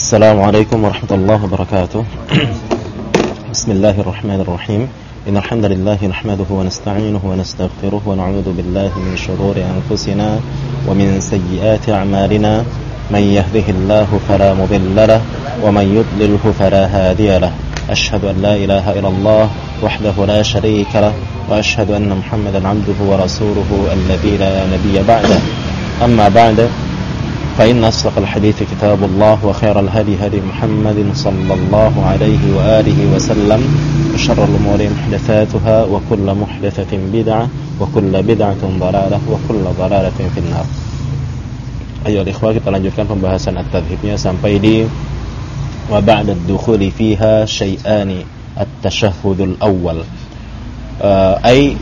Assalamualaikum warahmatullahi wabarakatuh. Bismillahirrahmanirrahim. Innal hamdalillah nahmaduhu wa nasta'inuhu wa nastaghfiruh wa na'udzu billahi min shururi anfusina wa min sayyiati a'malina. Man yahdihillahu fala mudilla lahu wa man yudlilhu fala hadiya lahu. Ashhadu an la ilaha illallah wahdahu la sharika lahu wa ashhadu anna Muhammadan 'abduhu wa rasuluhu alladzi la nabiyya ba'dahu. Amma ba'du. فإن أصدق الحديث كتاب الله وخير الهدي هدي محمد صلى الله عليه وآله وسلم وشر الأمور محدثاتها وكل محدثة بدعة وكل بدعة ضلالة وكل ضلالة في النار. Ayo ikhwah, kita lanjutkan pembahasan at-tadhhibnya sampai di wa ba'da ad-dukhuli fiha syai'ani at-tashahhudul awwal ay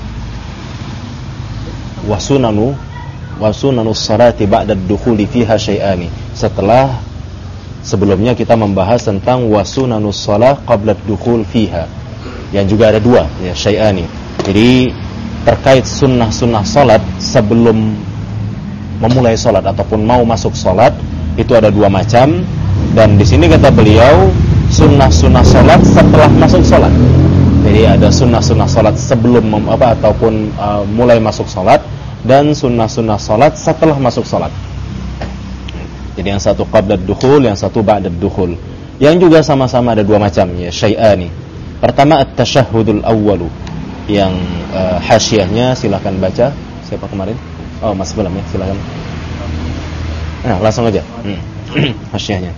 wa sunanus salati ba'da ad-dukhuli fiha syai'ani. Sebelumnya kita membahas tentang wa sunanus shalah qabla ad-dukhul fiha, yang juga ada dua ya, syai'ani. Jadi terkait sunnah-sunnah salat sebelum memulai salat ataupun mau masuk salat itu ada dua macam, dan di sini kata beliau sunnah-sunnah salat setelah masuk salat. Jadi ada sunnah-sunnah salat sebelum ataupun mulai masuk salat, dan sunnah-sunnah salat setelah masuk salat. Jadi yang satu qabla ad-dukhul, yang satu ba'da ad-dukhul. Yang juga sama-sama ada dua macam ya, syai'ani. Pertama at-tashahhudul awwalu, yang hasyiahnya silakan baca. Siapa kemarin? Oh, Mas Balam ya, silakan. Nah, langsung aja. Hasyiahnya.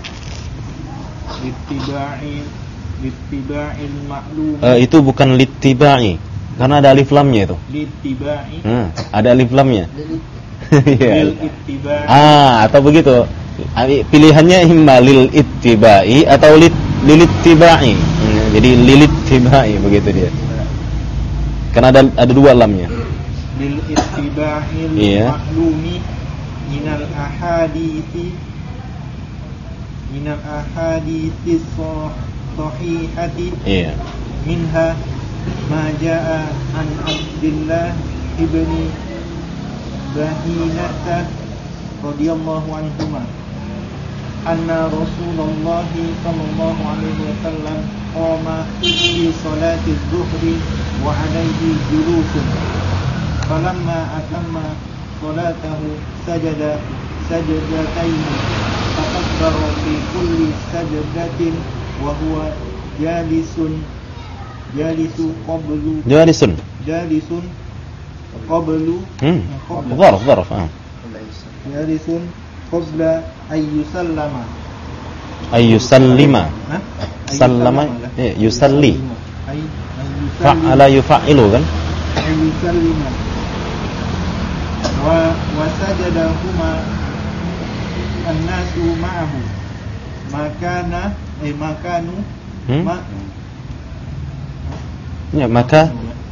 Littiba'il ma'lum. Itu bukan littiba'i, karena ada alif lamnya itu. Littiba'i. Ada alif lamnya. Atau begitu. Pilihannya imma lil ittiba'i atau lilittiba'i. Jadi lilittiba'i begitu dia. Karena ada dua lamnya. Lil ittiba'il ma'lumi minal ahadithi sahihati. Minha ma jaa an Abdullah ibni Bahinata radhiyallahu anhuma anna Rasulullah sallallahu alaihi wasallam qama fi salati adh-dhuhri wa alayhi julusun falamma atamma salatahu sajada sajdatayn fakabbara fi kulli sajdatin wa huwa jalisun qablu jalisun qablu ظرف jalisun qabla ayyusallima sallama yusalli fa'ala yufa'ilu kan ayyusallima wa sajadahuma an-nasu ma'ahu makanu ya maka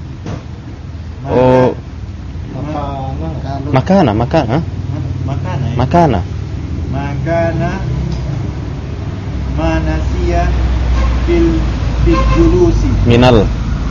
makana manasiya fil julusi minal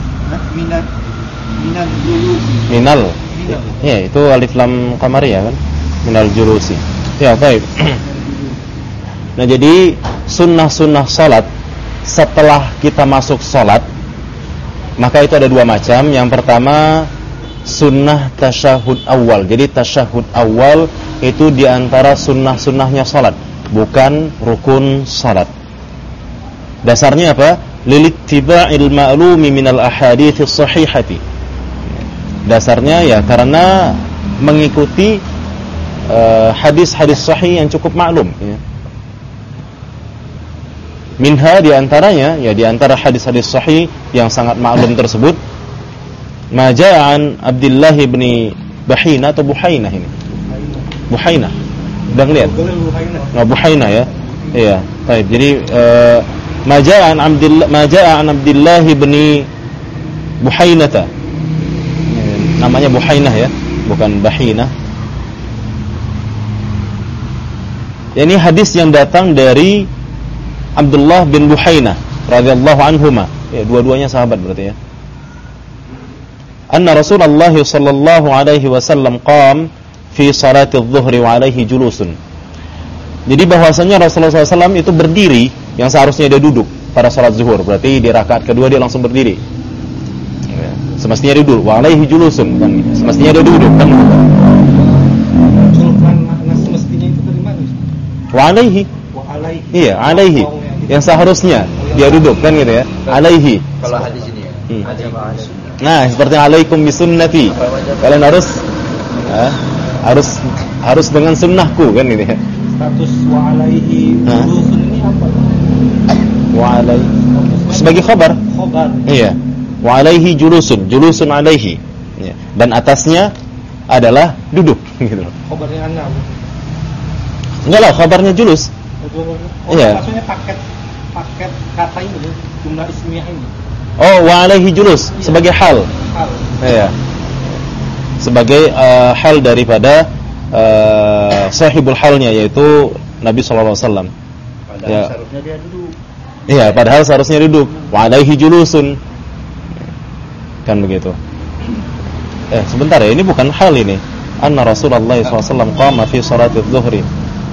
julusi ya, itu alif lam qamariyah kan, minal julusi ya, baik. Nah, jadi sunnah-sunnah salat setelah kita masuk salat, maka itu ada dua macam. Yang pertama sunnah tasyahud awal. Jadi tasyahud awal itu diantara sunnah-sunnahnya salat, bukan rukun salat. Dasarnya apa? Lilittiba'il ma'lumi minal ahadits sahihati. Dasarnya ya karena mengikuti hadis-hadis sahih yang cukup maklum ya. Minha diantaranya ya, diantara hadis-hadis sahih yang sangat maklum tersebut ma ja'an Abdullah bin Bahina atau Buhainah ini. Buhainah. Udah ngeliat? Nah, Buhainah ya. Iya, baik. Jadi ma ja'an Abdullah bin Buhainata. Namanya Buhainah ya, bukan Bahina. Ini hadis yang datang dari Abdullah bin Buhainah radhiyallahu anhuma. Ya, dua-duanya sahabat berarti ya. Anna Rasulullah sallallahu alaihi wasallam qam fi salati adh-dhuhri wa alaihi julusun. Jadi bahwasanya Rasulullah SAW itu berdiri yang seharusnya dia duduk pada sholat zuhur. Berarti di rakaat kedua dia langsung berdiri. Semestinya dia duduk. Wa alaihi julusun kan. Semestinya dia duduk kan. Makna semestinya itu dari mana? Wa alaihi. Wa alaihi. Iya, alaihi. Yang seharusnya dia duduk kan gitu ya. Alaihi. Kalau hadis ini ya. Nah, seperti alaikum bisunnati. Kalian harus dengan sunnahku kan gitu ya. Status wa alaihi julusun ini apa? Wa alaihi sebagai khabar. Khabar. Iya. Wa alaihi julusun alaihi. Ya. Dan atasnya adalah duduk gitu. Khabarnya ana. Enggak lah, khabarnya julus. Iya. Maksudnya paket kata ini, jumlah ismiyah ini. Oh, wa alaihi julus sebagai hal. Iya. Sebagai hal daripada sahibul halnya, yaitu Nabi sallallahu alaihi wasallam. Padahal seharusnya dia duduk. Iya, padahal seharusnya duduk. Wa alaihi julusun. Kan begitu. Sebentar ya, ini bukan hal ini. Anna Rasulullah sallallahu alaihi wasallam qama fi salati adh-dhuhri.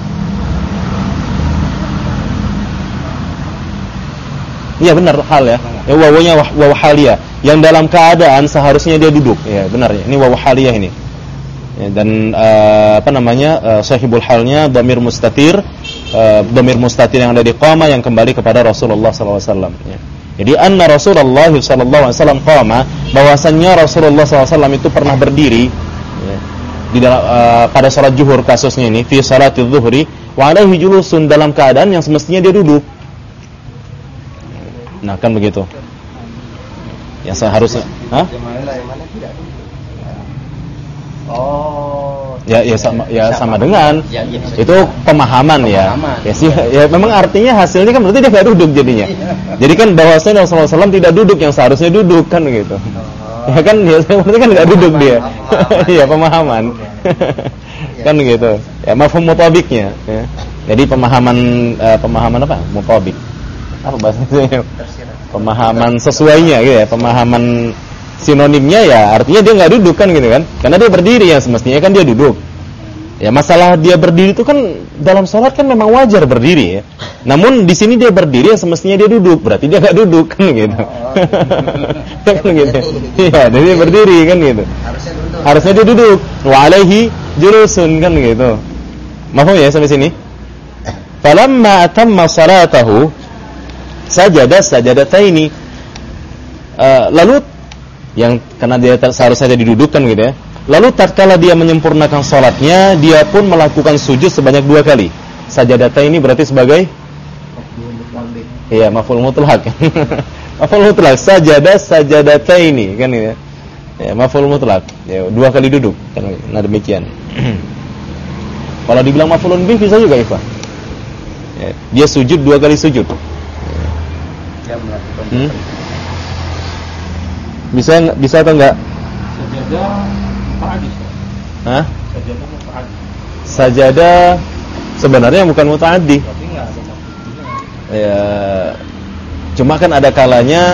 Iya benar, hal ya. Wawunya wawu haliyah, yang dalam keadaan seharusnya dia duduk. Ya, benar ya. Ini wawu haliyah ini. Ya, dan sahibul halnya dhamir mustatir, dhamir mustatir yang ada di qama yang kembali kepada Rasulullah sallallahu alaihi wasallam, ya. Jadi anna Rasulullah sallallahu alaihi wasallam qama, bahwasannya Rasulullah sallallahu alaihi wasallam itu pernah berdiri, ya, di dalam pada salat zuhur kasusnya ini, fi salati adh-dhuhri wa alaihi julusun, dalam keadaan yang semestinya dia duduk. Nah, kan begitu. Ya seharusnya. Hah? Oh. Ya sama dengan. Itu pemahaman ya. Ya sih, ya memang artinya hasilnya kan berarti dia enggak duduk jadinya. Jadi kan bahwasanya Rasulullah SAW tidak duduk yang seharusnya duduk kan gitu. Ya kan ya berarti kan enggak duduk dia. Iya, pemahaman. Kan gitu. Ya mafhum mutabiknya ya. Jadi pemahaman apa? Mutabik. Apa bahasanya? Pemahaman sesuainya gitu ya, pemahaman sinonimnya ya artinya dia nggak duduk kan gitu kan, karena dia berdiri ya semestinya kan dia duduk. Ya masalah dia berdiri itu kan dalam sholat kan memang wajar berdiri ya. Namun di sini dia berdiri ya semestinya dia duduk, berarti dia nggak duduk kan gitu. Kan gitu. Iya, dia berdiri kan gitu. Harusnya dia duduk. Wa alaihi julusun kan gitu. Mahfum ya sampai sini? Falamma atamma salatahu sajadataini. Lalu yang karena dia seharusnya didudukkan gitu ya. Lalu tatkala dia menyempurnakan salatnya, dia pun melakukan sujud sebanyak 2 kali. Sajadataini berarti sebagai iya, maf'ul mutlaq. Maf'ul mutlaq, sajadataini kan ya. Ya, maf'ul mutlaq. Ya, 2 kali duduk kan. Nah, demikian. Kalau dibilang maf'ulun bih bisa juga, Ifa. Ya, dia sujud 2 kali sujud. Bisa atau enggak? Sajadah muta'addi. Hah? Sajadah muta'addi. Sajadah sebenarnya bukan muta'addi. Tapi enggak ada maksudnya. Ya, cuma kan ada kalanya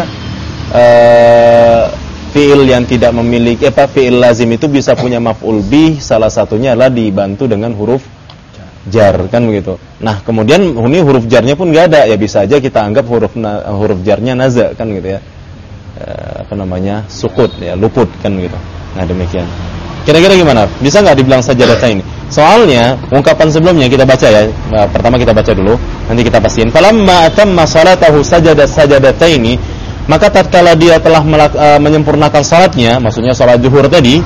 fi'il yang tidak memiliki fi'il lazim itu bisa punya maf'ul bih, salah satunya adalah dibantu dengan huruf jar kan begitu. Nah, kemudian ini huruf jarnya pun enggak ada, ya bisa aja kita anggap huruf jarnya naza kan gitu ya. Sukut ya, luput kan gitu. Nah, demikian. Kira-kira gimana? Bisa enggak dibilang sajadata ini? Soalnya ungkapan sebelumnya kita baca ya. Pertama kita baca dulu, nanti kita pastiin. Falamma atamma salatahu sajadataini, maka tatkala dia telah menyempurnakan salatnya, maksudnya salat zuhur tadi,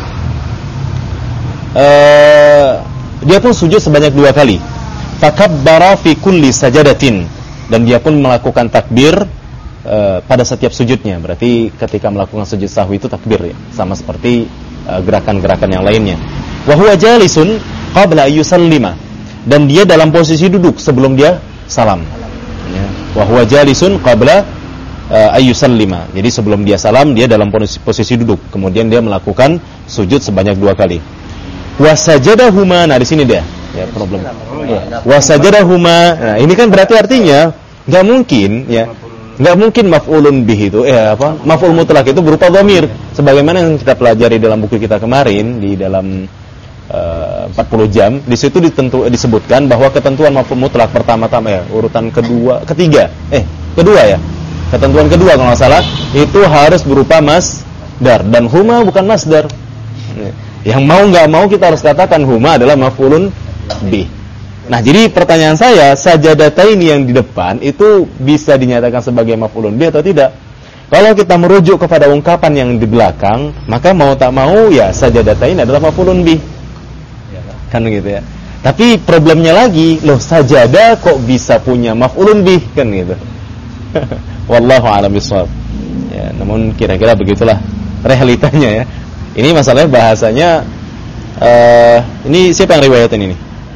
dia pun sujud sebanyak 2 kali. Fakabbara fi kulli sajadatin, dan dia pun melakukan takbir pada setiap sujudnya. Berarti ketika melakukan sujud sahwi itu takbir ya, sama seperti gerakan-gerakan yang lainnya. Wa huwa jalisun qabla ayyusallima, dan dia dalam posisi duduk sebelum dia salam. Ya. Wa huwa jalisun qabla ayyusallima. Jadi sebelum dia salam dia dalam posisi duduk, kemudian dia melakukan sujud sebanyak 2 kali. Wasajadahuma, nah di sini dia ya problem. Ya. Wasajadahuma, nah ini kan berarti artinya nggak mungkin maf'ulun bih itu maf'ul mutlaq itu berupa dhamir, sebagaimana yang kita pelajari dalam buku kita kemarin di dalam 40 jam. Di situ disebutkan bahwa ketentuan maf'ul mutlak pertama-tama ya, urutan kedua ya. Ketentuan kedua kalau nggak salah itu harus berupa masdar, dan huma bukan masdar. Yang mau nggak mau kita harus katakan huma adalah maf'ulun bih. Nah, jadi pertanyaan saya, sajadataini yang di depan itu bisa dinyatakan sebagai maf'ulun bih atau tidak? Kalau kita merujuk kepada ungkapan yang di belakang, maka mau tak mau ya sajadataini adalah maf'ulun bih. Kan gitu ya. Tapi problemnya lagi, loh sajadah kok bisa punya maf'ulun bih kan gitu. Wallahu a'lam bishawab. Ya, namun kira-kira begitulah realitanya ya. Ini masalahnya bahasanya ini siapa yang riwayatin ini?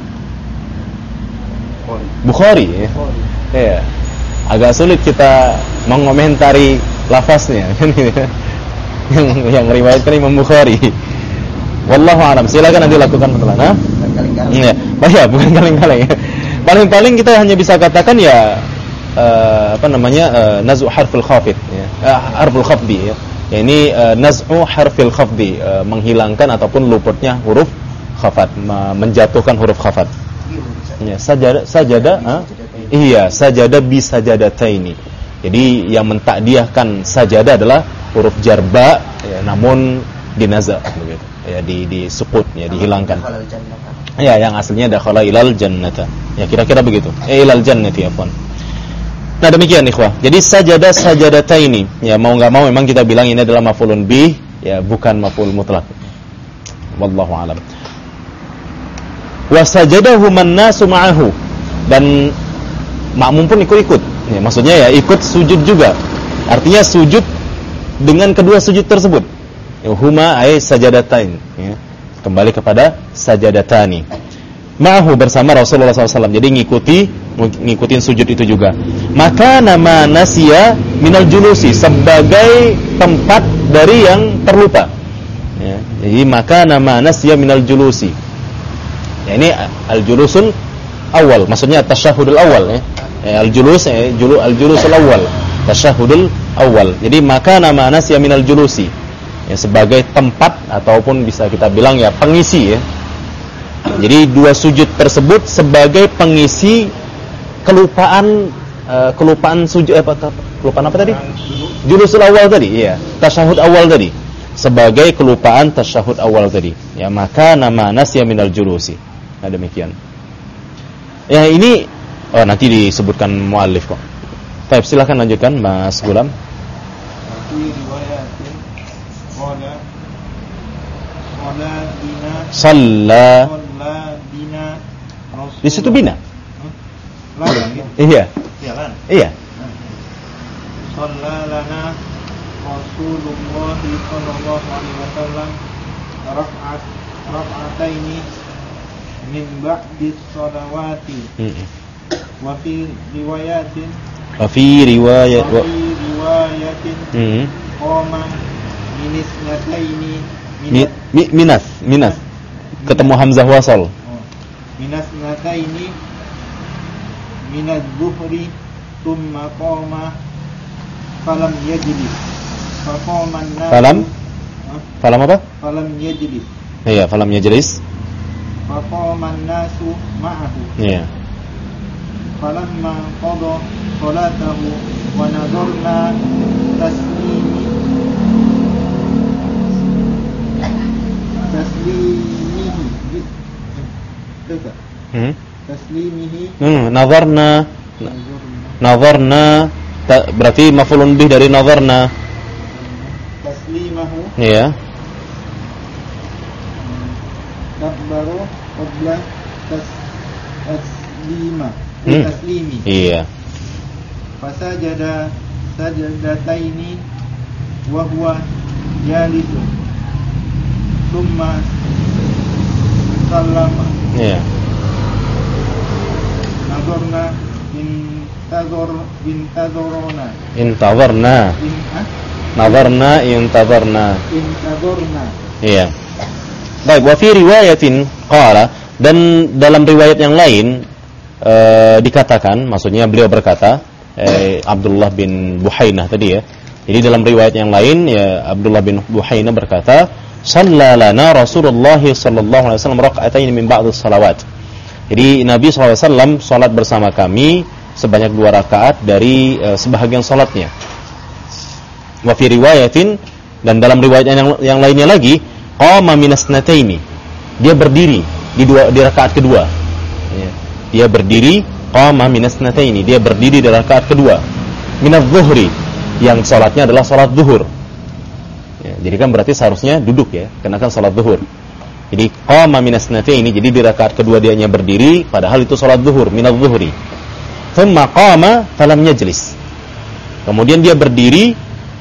Bukhari ya. Ya. Agak sulit kita mengomentari lafaznya kan gitu. Yang riwayatkan Imam Bukhari. Wallahu a'lam. Silakan nanti lakukan penelitian. Iya. Oh ya, bukan kaleng-kaleng. Paling-paling kita hanya bisa katakan ya naz'u harfil khafid ya. Harful khafdi ya. Ya ini naz'u harfil khafdi, menghilangkan ataupun luputnya huruf khafat, menjatuhkan huruf khafat. Ya, sajadah bi sajadataini. Jadi yang mentakdiahkan sajadah adalah huruf jarba ya, namun dinaza begitu. Ya di sukut ya, dihilangkan. Ya, yang aslinya dakhala ilal jannata. Ya kira-kira begitu. Ilal jannati afwan. Nah, demikian ikhwah. Jadi sajadataini ya, mau enggak mau memang kita bilang ini adalah maf'ulun bih ya, bukan maf'ul mutlak. Wallahu alam. Wa sajadahu man-nasu ma'ahu, dan makmum pun ikut-ikut. Ya, maksudnya ya ikut sujud juga. Artinya sujud dengan kedua sujud tersebut. Huma ay sajadatain ya. Kembali kepada sajadatani. Ma'ahu bersama Rasulullah SAW. Jadi ngikutin sujud itu juga. Maka nama nasiya minal julusi, sebagai tempat dari yang terlupa ya. Jadi maka nama nasiya minal julusi ya, ini al-julusul awal, maksudnya tasyahudul awal ya. Al-julusul awal, tasyahudul awal. Jadi maka nama nasiya minal julusi ya, sebagai tempat ataupun bisa kita bilang ya pengisi ya. Jadi dua sujud tersebut sebagai pengisi kelupaan sujud kelupaan apa tadi? Julusul awal tadi, iya. Tasyahud awal tadi. Sebagai kelupaan tasyahud awal tadi. Ya, maka nama nasiya minal julusi. Nah, demikian. Ya, ini nanti disebutkan muallif kok. Baik, silakan lanjutkan Mas Gulam. Shalla bina. Di situ bina. Iya. Iya. Shalla lana Rasulullah sallallahu alaihi wasallam rak'ataini min ba'di sholawati. Wa fi riwayatin qama minas ketemu hamzah wasal. Minas nataini minaz zuhri thumma qama falam yajlis. Falam apa? Falam yajlis. Iya, falam yajlis. Faqaman nasu ma'ahu. Iya. Falamma qada salatahu wa nadarna taslimihi nadarna berarti maf'ulun bih dari nadarna. Taslimahu. Iya. Kabbaru qabla taslima. Taslimi. Iya. Fasajada sajadataini wa huwa jalisun. Thumma sallama. Iya. Intadharna. Iya. Baik, wa fi riwayatin qala, dan dalam riwayat yang lain dikatakan, maksudnya beliau berkata, Abdullah bin Buhainah tadi ya. Jadi dalam riwayat yang lain ya, Abdullah bin Buhainah berkata, shalla lana Rasulullah sallallahu alaihi wasallam raka'atain min ba'd as-salawat. Jadi Nabi SAW salat bersama kami sebanyak 2 rakaat dari sebahagian salatnya. Wa fi riwayatin, dan dalam riwayat yang lainnya lagi, qama minasnataini, dia berdiri di rakaat kedua. Ya. Dia berdiri, qama minasnataini, dia berdiri di rakaat kedua. Minadh-dhuhri, yang salatnya adalah salat zuhur. Ya, jadi kan berarti seharusnya duduk ya, karena kan salat zuhur. Jadi qama minasnataini, jadi di rakaat kedua dianya berdiri, padahal itu salat zuhur, minadh-dhuhri. Thumma qama falam yajlis. Kemudian dia berdiri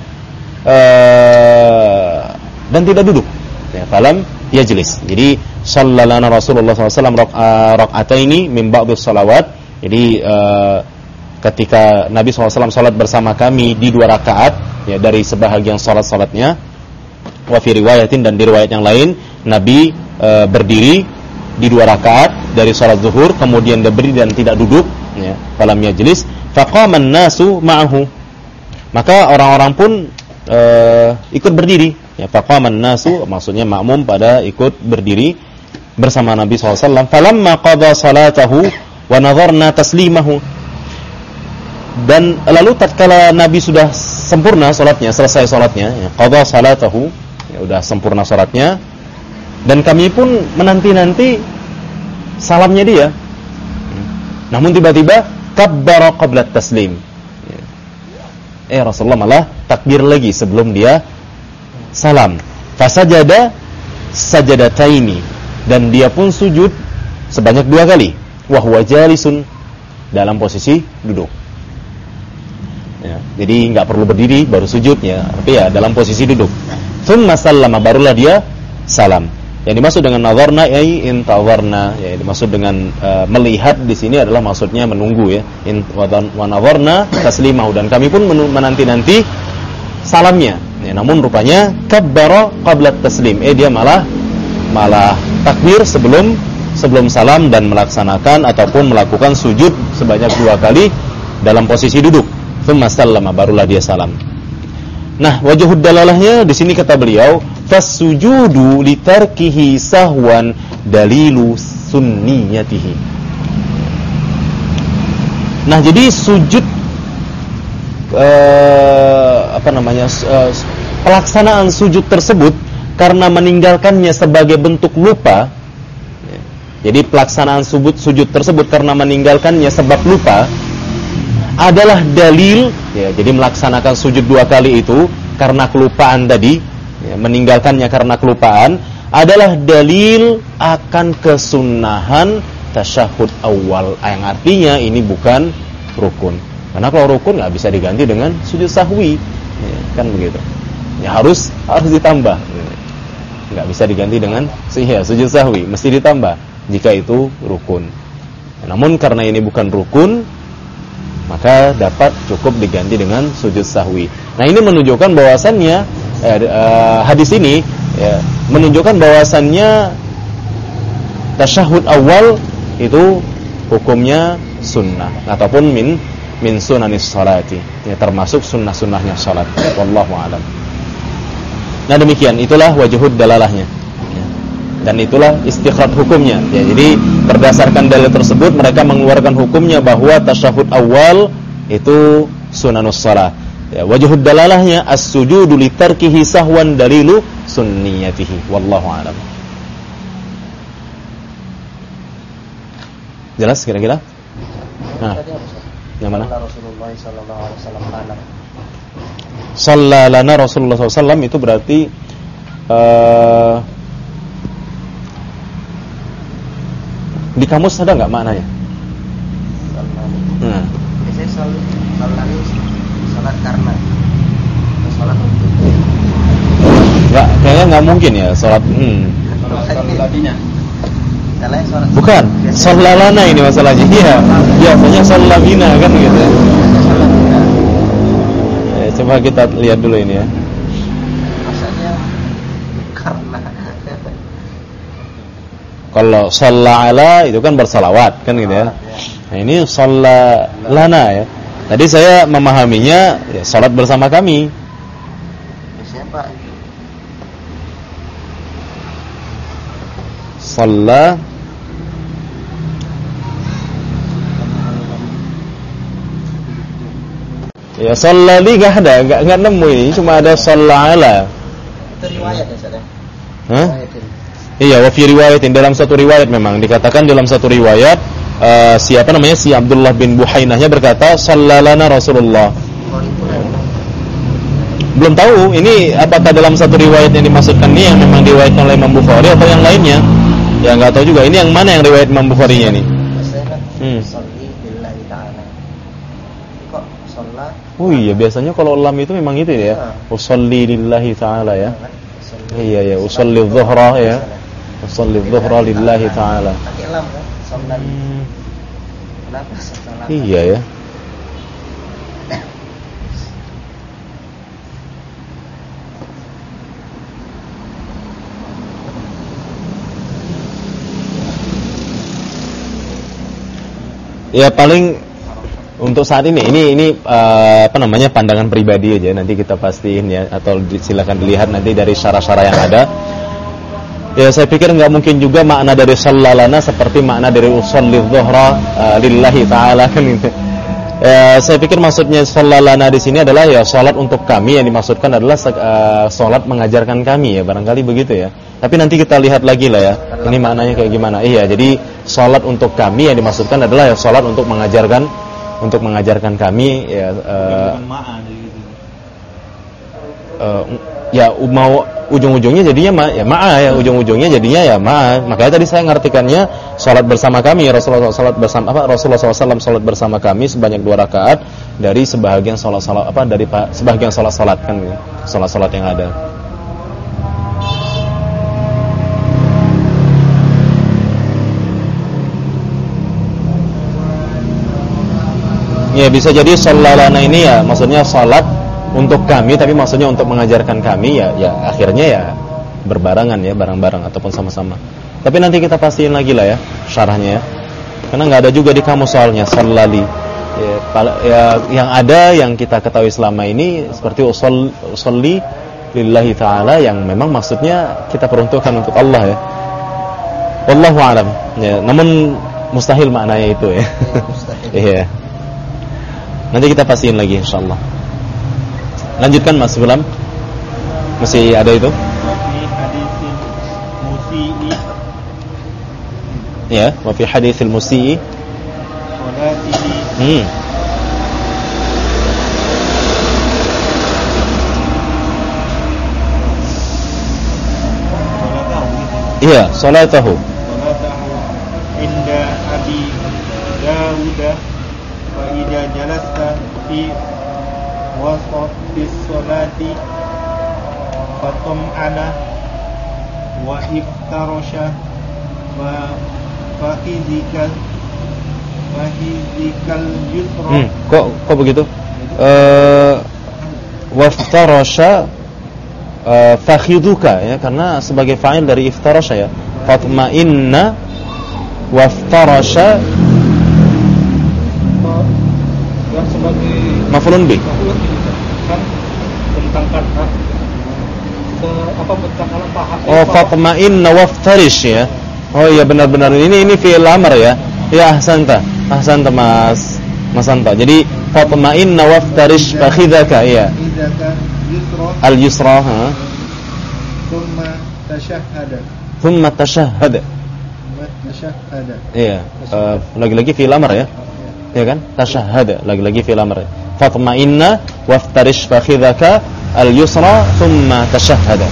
dan tidak duduk. Ya, falam yajlis. Jadi sallallahu Rasulullah SAW rak'ataini min ba'dhi shalawat. Jadi ketika Nabi SAW salat bersama kami di 2 rakaat ya dari sebahagian salat-salatnya. Wa fi riwayatin, dan di riwayat yang lain Nabi berdiri di 2 rakaat dari salat zuhur, kemudian dia berdiri dan tidak duduk ya, falam yajlis, faqama an-nasu ma'ahu. Maka orang-orang pun ikut berdiri ya, faqama an-nasu maksudnya makmum pada ikut berdiri bersama Nabi SAW. Falamma qada salatahu wa nadharna taslimahu. Dan lalu tatkala Nabi sudah sempurna salatnya, selesai salatnya ya, qada salatahu, ya udah sempurna salatnya, dan kami pun menanti-nanti salamnya dia. Namun tiba-tiba kabbara qabla taslim. Rasulullah malah takbir lagi sebelum dia salam. Fasajada sajadataini, dan dia pun sujud sebanyak 2 kali. Wa huwa jalisun, dalam posisi duduk. Ya, jadi enggak perlu berdiri baru sujud ya, tapi ya dalam posisi duduk. Tsumma sallama, barulah dia salam. Yang dimaksud dengan nazarna ai intazarna, ya dimaksud dengan melihat di sini adalah maksudnya menunggu ya. Wa nazarna taslimahu, dan kami pun menanti-nanti salamnya. Ya, namun rupanya kabbara qabla taslim. Dia malah takbir sebelum salam dan melaksanakan ataupun melakukan sujud sebanyak 2 kali dalam posisi duduk. Tsumma sallama, barulah dia salam. Nah, wajhud dalalahnya di sini kata beliau, fasujudu litarkihi sahwan dalilu sunniyatihi. Nah, jadi sujud pelaksanaan sujud tersebut karena meninggalkannya sebagai bentuk lupa. Jadi pelaksanaan sujud tersebut karena meninggalkannya sebab lupa adalah dalil ya, jadi melaksanakan sujud 2 kali itu karena kelupaan tadi ya, meninggalkannya karena kelupaan adalah dalil akan kesunahan tasyahud awal, yang artinya ini bukan rukun. Karena kalau rukun nggak bisa diganti dengan sujud sahwi ya, kan begitu ya, harus ditambah, nggak bisa diganti dengan sujud sahwi, mesti ditambah jika itu rukun. Namun karena ini bukan rukun, maka dapat cukup diganti dengan sujud sahwi. Nah, ini menunjukkan bahwasannya hadis ini ya, menunjukkan bahwasannya tasyahud awal itu hukumnya sunnah ataupun min sunanis salati ya, termasuk sunnah-sunnahnya salat. Wallahu a'lam. Nah, demikian itulah wajhud dalalahnya. Dan itulah istikhraj hukumnya ya, jadi berdasarkan dalil tersebut mereka mengeluarkan hukumnya bahwa tasyahud awal itu sunanus shalah ya. Wajhud dalalahnya as-sujudu litarkihi sahwan dalilu sunniyatihi. Wallahu a'lam. Jelas kira-kira? Nah, yang mana? Rasulullah sallallahu alaihi wasallam lana. Sallallahu Rasulullah SAW itu berarti di kamus ada nggak maknanya? Biasanya salat karena salat untuk. Nggak, kayaknya nggak mungkin ya salat. Latinya. Bukan, sallalana ini masalahnya. Iya, biasanya sallamina kan gitu. Ya, coba kita lihat dulu ini ya. Maksudnya karena. Kalau shalla'ala itu kan bersalawat kan gitu ya. Nah, ini shallalana ya. Tadi saya memahaminya ya, salat bersama kami. Siapa? Shalla. Ya shalla li enggak ada, enggak nemu ini, cuma ada shalla ala. Itu riwayat ya, Ustaz. Hah? Iya, wa fi riwayatin, dalam satu riwayat memang dikatakan dalam satu riwayat siapa namanya, si Abdullah bin Buhainahnya berkata sallalana Rasulullah. Belum tahu ini apakah dalam satu riwayat yang dimaksudkan ini yang memang diriwayatkan oleh Imam Bukhari atau yang lainnya. Ya enggak tahu juga ini yang mana yang riwayat Imam Bukharinya nih. Sholli lillahi ta'ala. Kok sholat? Oh iya, biasanya kalau lam itu memang itu ya. Usolli lillahi ta'ala ya. Iya ya, usolli dhuhra ya. Usolli dhuhra lillahi ta'ala. Pakai lam kan? Sholat. Kenapa sholat? Iya ya. Ya paling untuk saat ini apa namanya, pandangan pribadi aja, nanti kita pastiin ya, atau silakan dilihat nanti dari syarah-syarah yang ada. Ya saya pikir nggak mungkin juga makna dari sallalana seperti makna dari usolli dhuhra lillahi ta'ala kan gitu. Ya, saya pikir maksudnya sallalana di sini adalah ya salat untuk kami, yang dimaksudkan adalah salat mengajarkan kami ya, barangkali begitu ya. Tapi nanti kita lihat lagi lah ya, ini maknanya kayak gimana. Iya, jadi salat untuk kami yang dimaksudkan adalah ya salat untuk mengajarkan kami ya ya mau ujung-ujungnya jadinya ujung-ujungnya jadinya ya ma'a. Makanya tadi saya ngartikannya salat bersama kami, Rasulullah SAW salat bersama kami sebanyak 2 rakaat dari sebahagian salat-salat dari sebahagian salat-salat kan, salat-salat yang ada. Ya bisa jadi sallalana ini ya maksudnya salat untuk kami, tapi maksudnya untuk mengajarkan kami ya akhirnya ya berbarengan ya, bareng-bareng ataupun sama-sama. Tapi nanti kita pastiin lagi lah ya syarahnya ya. Karena enggak ada juga di kamus soalnya sallali. Ya yang ada yang kita ketahui selama ini seperti usolli lillahi ta'ala yang memang maksudnya kita peruntukkan untuk Allah ya. Wallahu a'lam. Ya, namun mustahil maknanya itu ya. Iya. Nanti kita pastiin lagi insyaallah. Lanjutkan Mas Gulam. Masih ada itu? Ya, wa fi haditsil musii. Iya, salatahu. Inda Abi Dawud wa idza jalasta fi wasfis salati fatum ana wa iftarasha wa fahizikal yusra. Kok begitu? Waftarasha fakhiduka ya, karena sebagai fa'il dari iftarasha ya. Fatma'inna waftarasha yang sebagai maf'ulun bih. Kan tentang kata tentang paha. Oh, fatma'inna waftarish ya. Oh iya benar-benar ini fi'il amr ya. Ya ahsanta Mas Santa. Jadi fatma'inna waftarish fakhidaka ya. Al yusra thumma tashahhada. Iya, lagi-lagi fi'il amr ya. Ya kan? Tashahhada, lagi-lagi fi'il amr. Fatma'inna waftarish fakhidaka al yusra thumma tashahhada.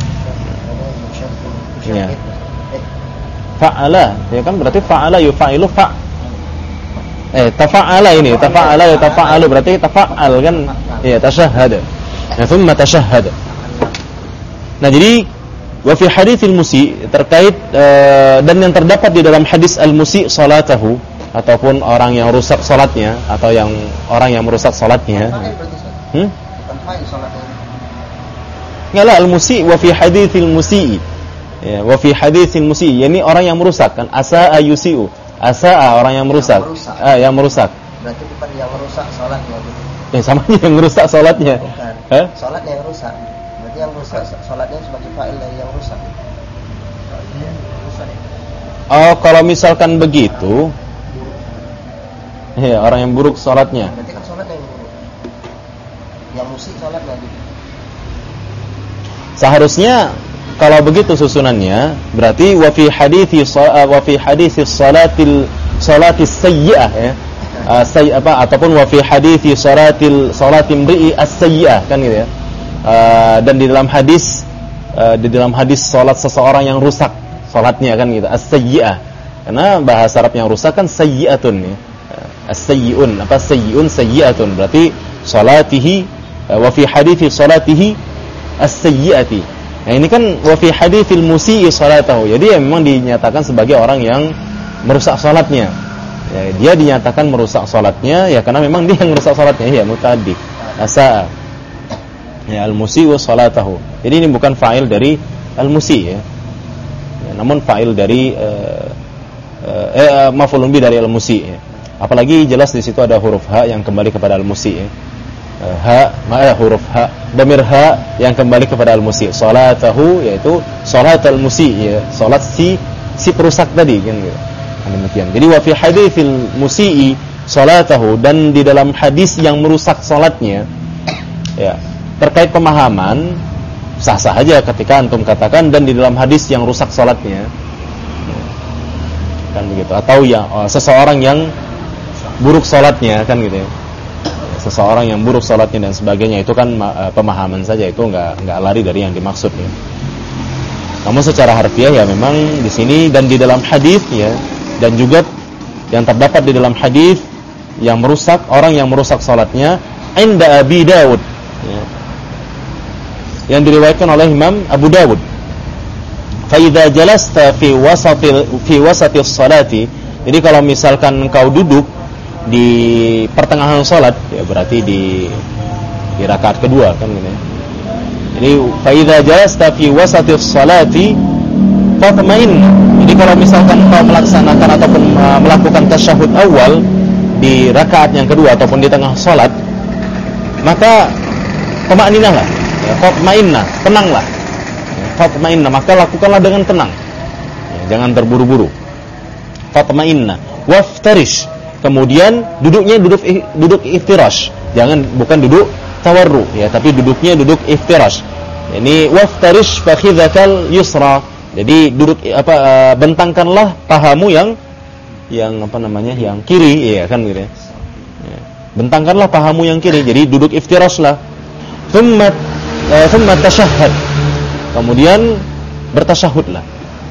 Ya. Fa'ala, ya kan berarti fa'ala yufa'ilu fa'. Tafa'ala ini, tafa'ala ya tafa'alu berarti tafa'al kan? Ya, tashahhada. Ya, thumma tashahhada. Nah, jadi wa fi haditsil musi terkait dan yang terdapat di dalam hadis al-musi salatahu ataupun orang yang rusak salatnya atau yang orang yang merusak salatnya. Enggak lah, al-musi wa fi haditsil musi. Ya, wa fi haditsil musi, yakni orang yang merusak kan, asaa yusiu. Asaa orang yang merusak. Yang merusak. Berarti bukan yang merusak salatnya gitu. Sama yang merusak salatnya. Bukan. Salatnya yang rusak. Berarti yang rusak salatnya sebagai fa'il dari yang rusak. Rusak. Oh, kalau misalkan begitu, ya orang yang buruk sholatnya. Berarti kan sholatnya yang musik sholat lagi. Seharusnya kalau begitu susunannya, berarti wa fi hadithi salatis sayyi'ah ya. Ataupun wa fi hadithi salati imri'i as-sayyi'ah kan gitu ya. Dan di dalam hadis salat seseorang yang rusak salatnya kan gitu, as-sayyi'ah. Karena bahasa Arab yang rusak kan sayyi'atun ya. As-sayyi'un, sayyi'un sayyi'atun, berarti salatihi wa fi hadithi salatihi as-sayyi'ati. Nah, ini kan wa fi hadithil musii salatahu. Jadi ya memang dinyatakan sebagai orang yang merusak salatnya. Ya, dia dinyatakan merusak salatnya ya karena memang dia yang merusak salatnya, ya muta'addi. Asa ya al-musii salatahu. Jadi ini bukan fa'il dari al-musii ya. Namun fa'il dari maf'ulun bi dari al-musii ya. Apalagi jelas di situ ada huruf ha yang kembali kepada al-musii ya. Huruf ha, dhamir ha yang kembali kepada al-musii. Salatahu yaitu salat al-musii ya, salat si perusak tadi kan gitu. Demikian. Jadi wa fi haditsil musii salatahu, dan di dalam hadis yang merusak salatnya ya, terkait pemahaman sah-sah aja ketika antum katakan dan di dalam hadis yang rusak salatnya. Kan begitu. Atau ya seseorang yang buruk salatnya kan gitu ya. Seseorang yang buruk salatnya dan sebagainya, itu kan pemahaman saja, itu enggak lari dari yang dimaksud ya. Namun secara harfiah ya memang di sini dan di dalam hadis ya, dan juga yang terdapat di dalam hadis yang merusak, orang yang merusak salatnya inda Abi Dawud ya, yang diriwayatkan oleh Imam Abu Dawud. Fa idza jalasta fi wasati salati, jadi kalau misalkan engkau duduk di pertengahan salat ya, berarti di rakaat kedua kan gitu. Jadi fa idza jalasta fi wasati salati fatma'in. Jadi kalau misalkan engkau melaksanakan ataupun melakukan tasyahud awal di rakaat yang kedua ataupun di tengah salat, maka tama'ninahlah ya, fatma'innah, tenanglah ya, fatma'innah, maka lakukanlah dengan tenang ya, jangan terburu-buru. Fatma'innah waftarish, kemudian duduknya duduk iftirash, bukan duduk tawarru ya, tapi duduknya duduk iftirash. Ini waftarish fakhidhakal yusra, jadi duduk bentangkanlah pahamu yang kiri ya kan gitu ya. Bentangkanlah pahamu yang kiri, jadi duduk iftirashlah. Thumma tashahhad, kemudian bertasyahudlah.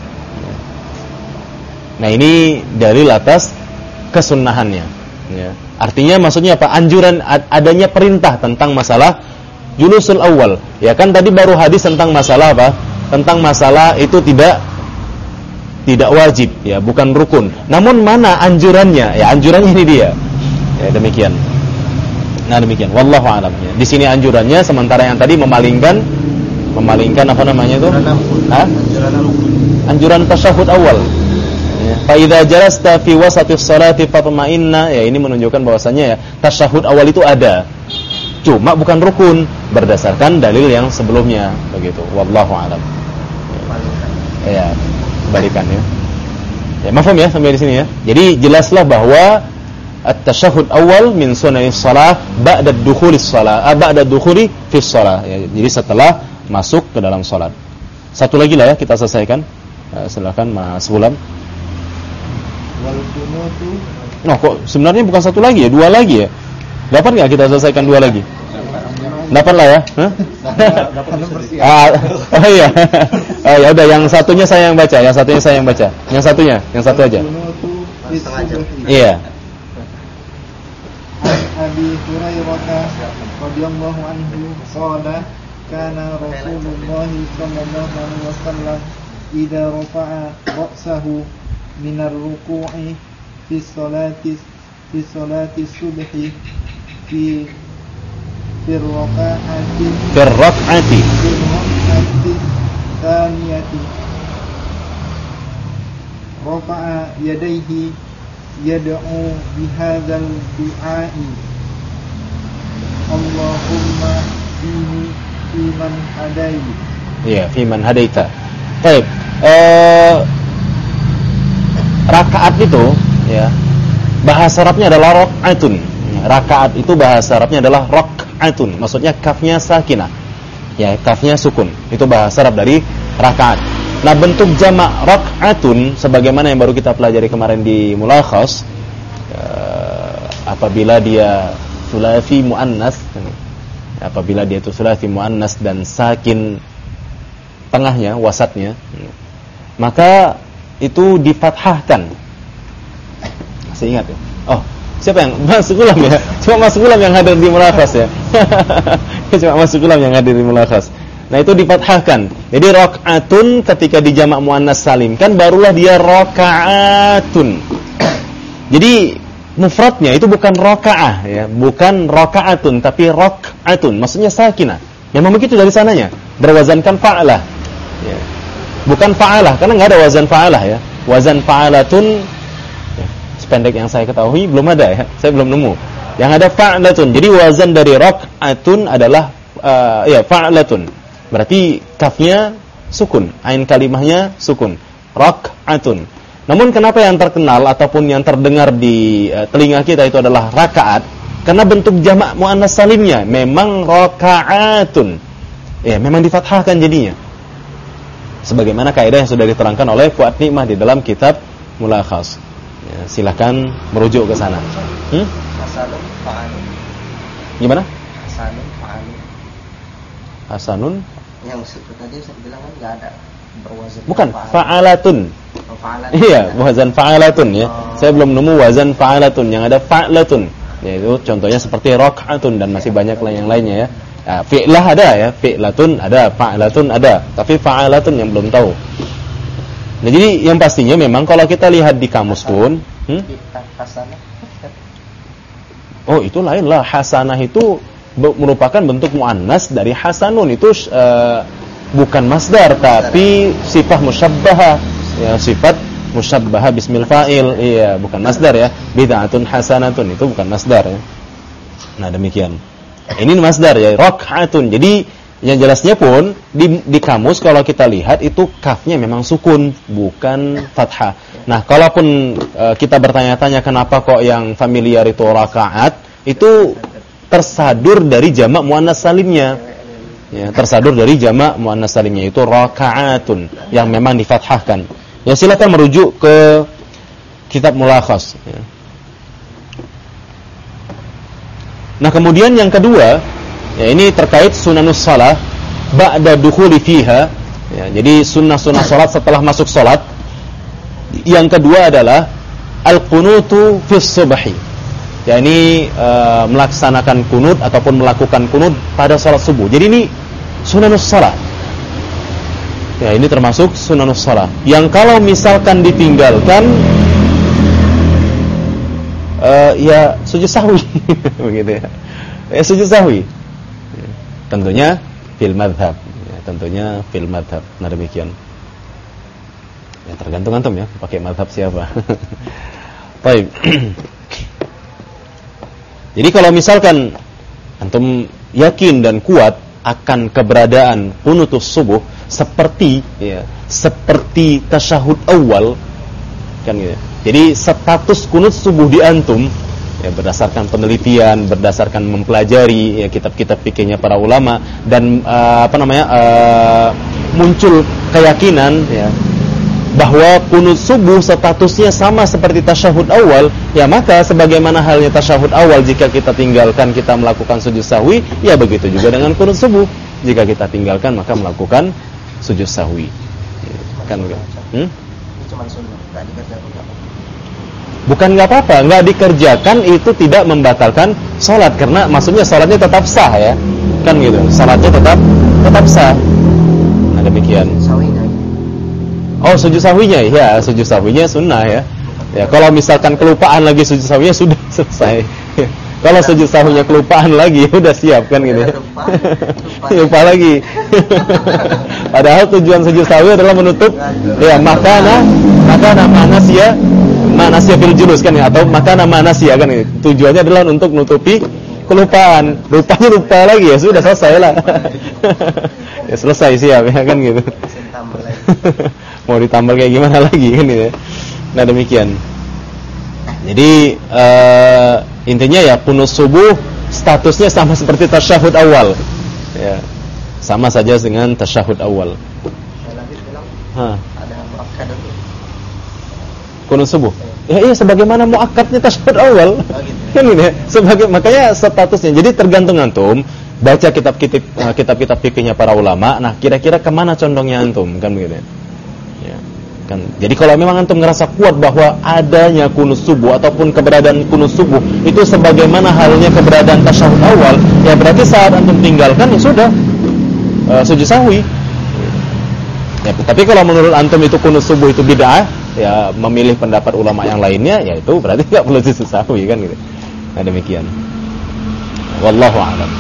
Nah, ini dalil atas kesunnahannya ya. Artinya maksudnya apa? Anjuran, adanya perintah tentang masalah julusul awal. Ya kan tadi baru hadis tentang masalah apa? Tentang masalah itu tidak wajib ya, bukan rukun. Namun mana anjurannya? Ya anjurannya ini dia. Ya demikian. Nah demikian. Wallahu a'lam ya. Di sini anjurannya, sementara yang tadi memalingkan apa namanya itu? Anjuran tasyahud awal. Fa idza jalasta fi wasatis salati fatma'inna, ya ini menunjukkan bahwasanya ya tasyahud awal itu ada, cuma bukan rukun berdasarkan dalil yang sebelumnya begitu. Wallahu a'lam. Ya, kebalikan ya. Ya, mafhum ya sampai di sini ya. Jadi jelaslah bahwa at-tasyahud awal min sunanis shalah ba'da dukhulis shalah, ba'da dukhuli fi shalah ya. Jadi setelah masuk ke dalam salat. Satu lagi lah ya kita selesaikan. Silakan Mas Fulam. Nah kok sebenarnya bukan satu lagi ya, dua lagi ya. Dapat nggak kita selesaikan dua lagi? Dapat lah ya. Oh iya. Oh ya udah, yang satunya saya yang baca, yang satu aja. Iya. Abi Hurairah radhiyallahu anhu qala kana Rasulullah sallallahu alaihi wasallam idza rafa'a ra'sahu minar ruku'i fi salati subhi fi rak'ati thaniyati rafa'a yadayhi yad'u bihadzal du'a'i Allahumma fi man hadaita. Iya, fi man hadaita. Baik. rakaat itu ya bahasa Arabnya adalah rakaatun. Rakaat itu bahasa Arabnya adalah rakaatun. Maksudnya kafnya sakinah. Ya, kafnya sukun. Itu bahasa Arab dari rakaat. Nah, bentuk jamak rakaatun sebagaimana yang baru kita pelajari kemarin di mulakhas, apabila dia sulasi muannas, apabila dia itu sulasi muannas dan sakin tengahnya, wasatnya, maka itu difathahkan. Masih ingat ya? Oh, siapa yang Mas Gulam ya? Cuma Mas Gulam yang hadir di mulakhas ya. Cuma Mas Gulam yang hadir di mulakhas. Nah, itu difathahkan. Jadi rakaatun ketika di jamak muannas salim kan barulah dia rakaatun. Jadi mufradnya itu bukan rakaah ya, bukan rakaatun tapi rakaatun. Maksudnya sakinah. Memang begitu dari sananya. Berwazankan fa'alah. Ya. Bukan fa'alah karena enggak ada wazan fa'alah ya. Wazan fa'alatun ya, sependek yang saya ketahui belum ada ya. Saya belum nemu. Yang ada fa'alatun. Jadi wazan dari rakaatun adalah ya fa'alatun. Berarti kafnya sukun, ain kalimahnya sukun. Rakaatun. Namun kenapa yang terkenal ataupun yang terdengar di telinga kita itu adalah rakaat? Karena bentuk jamak muannas salimnya memang rakaatun. Ya, memang difathahkan jadinya. Sebagaimana kaidah yang sudah diterangkan oleh Fuad Nikmah di dalam kitab Mulakhas. Ya, silakan merujuk ke sana. Hasanun fa'alun. Gimana? Hasanun fa'alun. Hasanun. Yang tadi saya bilang kan enggak ada berwazan. Bukan, fa'alatun. Fa'alatun. Iya, wazan fa'alatun ya. Saya belum nemu wazan fa'alatun, yang ada fa'alatun. Yaitu contohnya seperti rakaatun dan masih banyak yang lainnya ya. Nah, fi'lah ada ya, fi'latun ada, fa'alatun ada, tapi fa'alatun yang belum tahu. Nah, jadi yang pastinya memang kalau kita lihat di kamus pun, hasanah. Oh, itu lain lah. Hasanah itu merupakan bentuk muannas dari hasanun, itu bukan masdar tapi sifat musyabbahah ya, sifat musyabbahah bismil fa'il. Iya, bukan masdar ya. Bid'atun hasanatun itu bukan masdar ya. Nah, demikian. Ini masdar ya, rakaatun. Jadi yang jelasnya pun di kamus kalau kita lihat itu kafnya memang sukun, bukan fathah. Nah, kalaupun kita bertanya-tanya kenapa kok yang familiar itu rakaat, itu tersadur dari jamak muannas salimnya. Ya, tersadur dari jamak muannas salimnya itu rakaatun yang memang difathahkan. Ya, silakan merujuk ke kitab Mulakhas ya. Nah, kemudian yang kedua, ya ini terkait sunanus shalah ba'da dukhuli fiha. Ya, jadi sunnah-sunnah salat setelah masuk salat. Yang kedua adalah al-qunutu fis subhi. Ya, ini melaksanakan kunut ataupun melakukan kunut pada salat subuh. Jadi ini sunanus shalah. Ya, ini termasuk sunanus shalah. Yang kalau misalkan ditinggalkan ya sujud sahwi begitu ya. Ya, sujud sahwi. Ya, tentunya fil madhab. Ya, tentunya fil madhab. Nah, demikian. Ya, tergantung antum ya, pakai madhab siapa. Baik. Jadi kalau misalkan antum yakin dan kuat akan keberadaan qunutus subuh seperti tasyahud awal kan gitu. Jadi status kunut subuh di antum ya, berdasarkan penelitian, berdasarkan mempelajari ya kitab-kitab fikihnya para ulama dan muncul keyakinan ya bahwa kunut subuh statusnya sama seperti tasyahud awal, ya maka sebagaimana halnya tasyahud awal jika kita tinggalkan kita melakukan sujud sahwi, ya begitu juga dengan kunut subuh. Jika kita tinggalkan maka melakukan sujud sahwi. Kan begitu. Cuma sunnah, enggak dikerjakan. Bukan enggak apa-apa, enggak dikerjakan itu tidak membatalkan salat karena maksudnya salatnya tetap sah ya. Kan gitu. Salatnya tetap sah. Nah, demikian. Oh, sujud sahwinya, ya sujud sahwinya sunnah ya. Ya, kalau misalkan kelupaan lagi sujud sahwinya sudah selesai. Kalau sujud sahwinya kelupaan lagi, udah siap kan gitu. Lupa lagi. Padahal tujuan sujud sahwi adalah menutup ya makana manasya fil julus kan ya, atau makana manasya kan ya. Tujuannya adalah untuk menutupi kelupaan. Rupanya lupa lagi ya, sudah selesai lah. Ya selesai siap ya kan gitu. Mau ditambal kayak gimana lagi kan gitu. Nah demikian. Jadi intinya ya qunut subuh statusnya sama seperti tasyahud awal. Ya. Sama saja dengan tasyahud awal. Saya lagi bilang ada muakkad itu. Qunut subuh. Ya iya sebagaimana muakkadnya tasyahud awal. Kan ini ya. Makanya statusnya. Jadi tergantung antum baca kitab-kitab fikihnya para ulama. Nah, kira-kira kemana condongnya antum kan begitu ya. Kan. Jadi kalau memang antum ngerasa kuat bahwa adanya qunut subuh ataupun keberadaan qunut subuh itu sebagaimana halnya keberadaan tasyahud awal, ya berarti saat antum tinggalkan ya sudah sujud sahwi. Ya, tapi kalau menurut antum itu qunut subuh itu bid'ah, ya memilih pendapat ulama yang lainnya, ya itu berarti enggak perlu sujud sahwi kan gitu. Nah, demikian. Wallahu a'lam.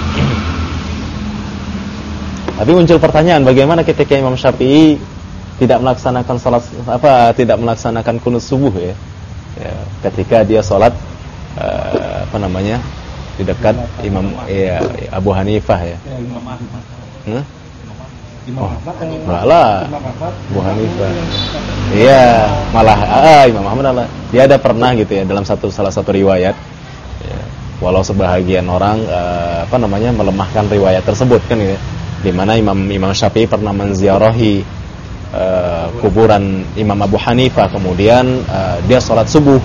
Tapi muncul pertanyaan, bagaimana ketika Imam Syafi'i tidak melaksanakan qunut subuh ya, ketika dia sholat di dekat Imam Abu Hanifah ya. Abu Hanifah. Iya, malah Imam Ahmad dia ada pernah gitu ya dalam salah satu riwayat. Ya, walau sebahagian orang melemahkan riwayat tersebut kan ya, di mana Imam Syafi'i pernah menziarahi kuburan Imam Abu Hanifah, kemudian dia sholat subuh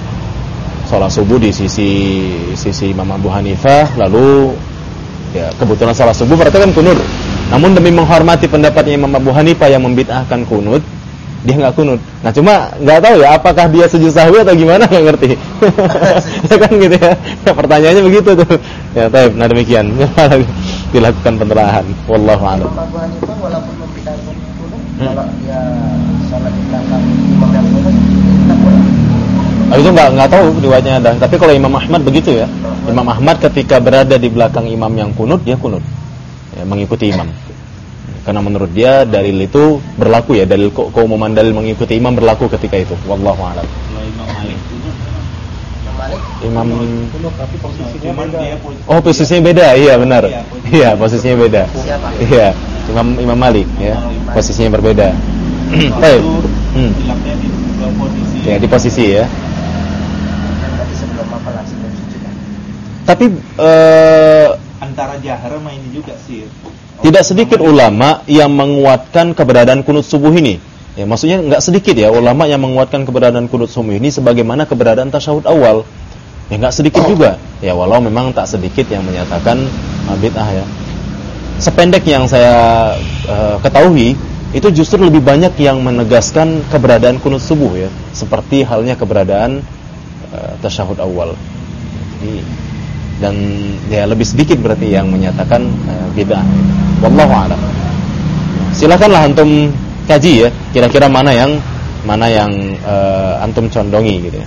di sisi Imam Abu Hanifah, lalu ya kebetulan sholat subuh berarti kan kunut. Namun demi menghormati pendapatnya Imam Abu Hanifah yang membid'ahkan kunut, dia nggak kunut. Nah cuma nggak tahu ya apakah dia sujud sahwi atau gimana, nggak ngerti. Ya kan gitu ya. Nah, pertanyaannya begitu tuh. Ya taib. Nah demikian dilakukan penelaahan. Wallahu a'lam. Imam Abu Hanifah walaupun membid'ahkan kunut, kalau dia sholat di belakang imam yang kunut, tidak boleh. Itu nggak tahu riwayatnya ada. Tapi kalau Imam Ahmad begitu ya. Imam Ahmad ketika berada di belakang imam yang kunut, dia kunut. Ya, mengikuti imam. Karena menurut dia dalil itu berlaku ya, dalil keumuman dalil mengikuti imam berlaku ketika itu. Wallahu a'lam. Imam tapi posisinya beda. Oh, posisinya beda. Iya, benar. Iya, posisinya beda. Iya, Imam Malik ya. Posisinya berbeda. Baik. Ya, di posisi ya. Tapi Antara jahar sama ini juga sih. Tidak sedikit ulama yang menguatkan keberadaan qunut subuh ini. Ya, maksudnya enggak sedikit ya ulama yang menguatkan keberadaan qunut subuh ini sebagaimana keberadaan tasyahud awal. Ya enggak sedikit juga. Ya walau memang tak sedikit yang menyatakan bid'ah ya. Sependek yang saya ketahui, itu justru lebih banyak yang menegaskan keberadaan qunut subuh ya, seperti halnya keberadaan tasyahud awal. Dan ya lebih sedikit berarti yang menyatakan bid'ah. Wallahu a'lam. Silakanlah antum kaji ya, kira-kira mana yang antum condongi gitu ya.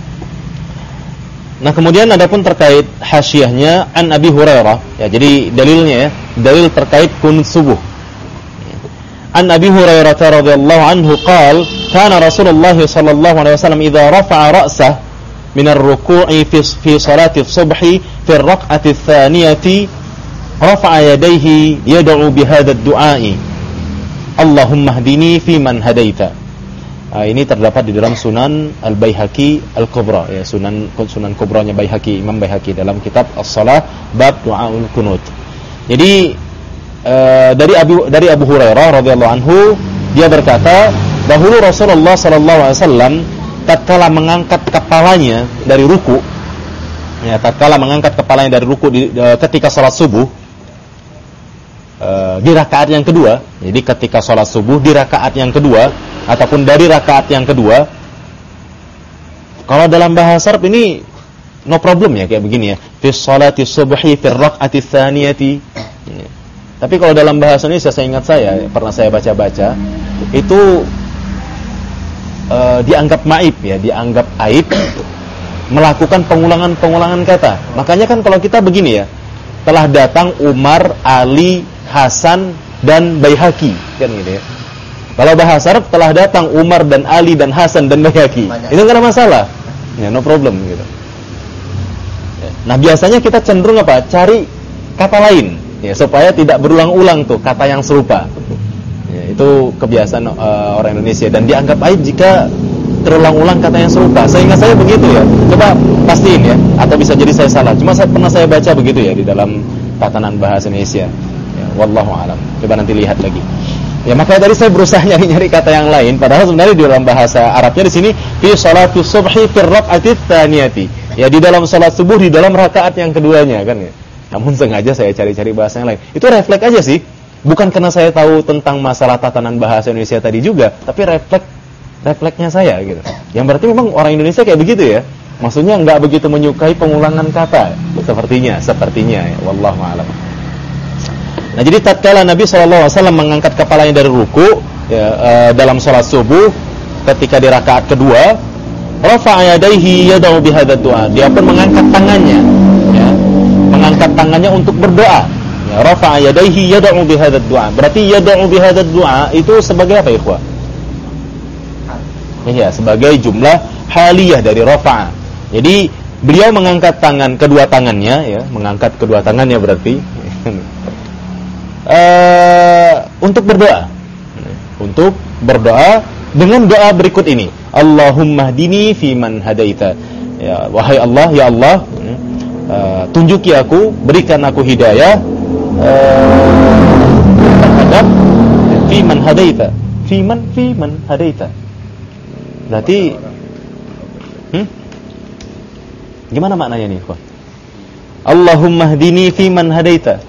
Nah, kemudian adapun terkait hasyiahnya an Abi Hurairah ya, jadi dalilnya ya, dalil terkait qunut subuh. An Abi Hurairah radhiyallahu anhu qala kana Rasulullah sallallahu alaihi wasallam idza rafa'a ra'sahu min ar-ruku'i fi salati as-subhi fi ar-rak'ati ats-tsaniyati rafa'a yadayhi yad'u bi hadzal du'a'i Allahumma hdini fi man hadaita. Ini terdapat di dalam Sunan Al-Baihaqi Al-Kubra ya, Sunan Kubranya Baihaqi, Imam Baihaqi dalam kitab As-Shalah bab du'aul qunut. Jadi dari Abu Hurairah radhiyallahu anhu, dia berkata, dahulu Rasulullah sallallahu alaihi wasallam tatkala mengangkat kepalanya dari ruku, ya, tatkala mengangkat kepalanya dari ruku ketika salat subuh, di rakaat yang kedua. Jadi ketika salat subuh di rakaat yang kedua ataupun dari rakaat yang kedua, kalau dalam bahasa Arab ini no problem ya, kayak begini ya, fi sholati subhi fi rakaati tsaniyati. Tapi kalau dalam bahasa Indonesia, saya ingat pernah saya baca-baca, itu dianggap maib ya, dianggap aib melakukan pengulangan kata. Makanya kan kalau kita begini ya, telah datang Umar, Ali, Hasan dan Baihaqi kan gitu ya. Kalau bahasa Arab telah datang Umar dan Ali dan Hasan dan Baihaqi, itu enggak ada masalah. Ya, no problem gitu. Nah, biasanya kita cenderung apa? Cari kata lain ya, supaya tidak berulang-ulang tuh kata yang serupa. Ya, itu kebiasaan orang Indonesia dan dianggap aib jika terulang-ulang kata yang serupa. Seingat saya begitu ya. Coba pastiin ya, atau bisa jadi saya salah. Cuma pernah saya baca begitu ya di dalam tatanan bahasa Indonesia. Ya, wallahu a'lam. Coba nanti lihat lagi. Ya, makanya tadi saya berusaha nyari-nyari kata yang lain, padahal sebenarnya di dalam bahasa Arabnya di sini fi sholatus subhi fi rak'atit tsaniyati. Ya, di dalam salat subuh di dalam rakaat yang keduanya kan ya. Namun sengaja saya cari-cari bahasa yang lain. Itu refleks aja sih. Bukan karena saya tahu tentang masalah tatanan bahasa Indonesia tadi juga, tapi refleksnya saya gitu. Yang berarti memang orang Indonesia kayak begitu ya. Maksudnya enggak begitu menyukai pengulangan kata. Sepertinya ya. Wallahu a'lam. Nah, jadi tatkala Nabi SAW mengangkat kepalanya dari ruku ya, dalam sholat subuh ketika di rakaat kedua, rafa'a yadayhi yad'u bihadzal du'a. Dia pun mengangkat tangannya ya, mengangkat tangannya untuk berdoa. Ya, rafa'a yadayhi yad'u bihadzal du'a. Berarti yad'u bihadzal du'a itu sebagai apa, ikhwah? Iya, sebagai jumlah haliyah dari rafa'a. Jadi beliau mengangkat kedua tangannya ya, mengangkat kedua tangannya berarti untuk berdoa dengan doa berikut ini. Allahumma hdini fi man hadaita. Ya, wahai Allah, ya Allah, tunjuki aku, berikan aku hidayah terhadap fi man hadaita. Fi man hadaita. Berarti gimana maknanya nih, Pak? Allahumma hdini fi man hadaita.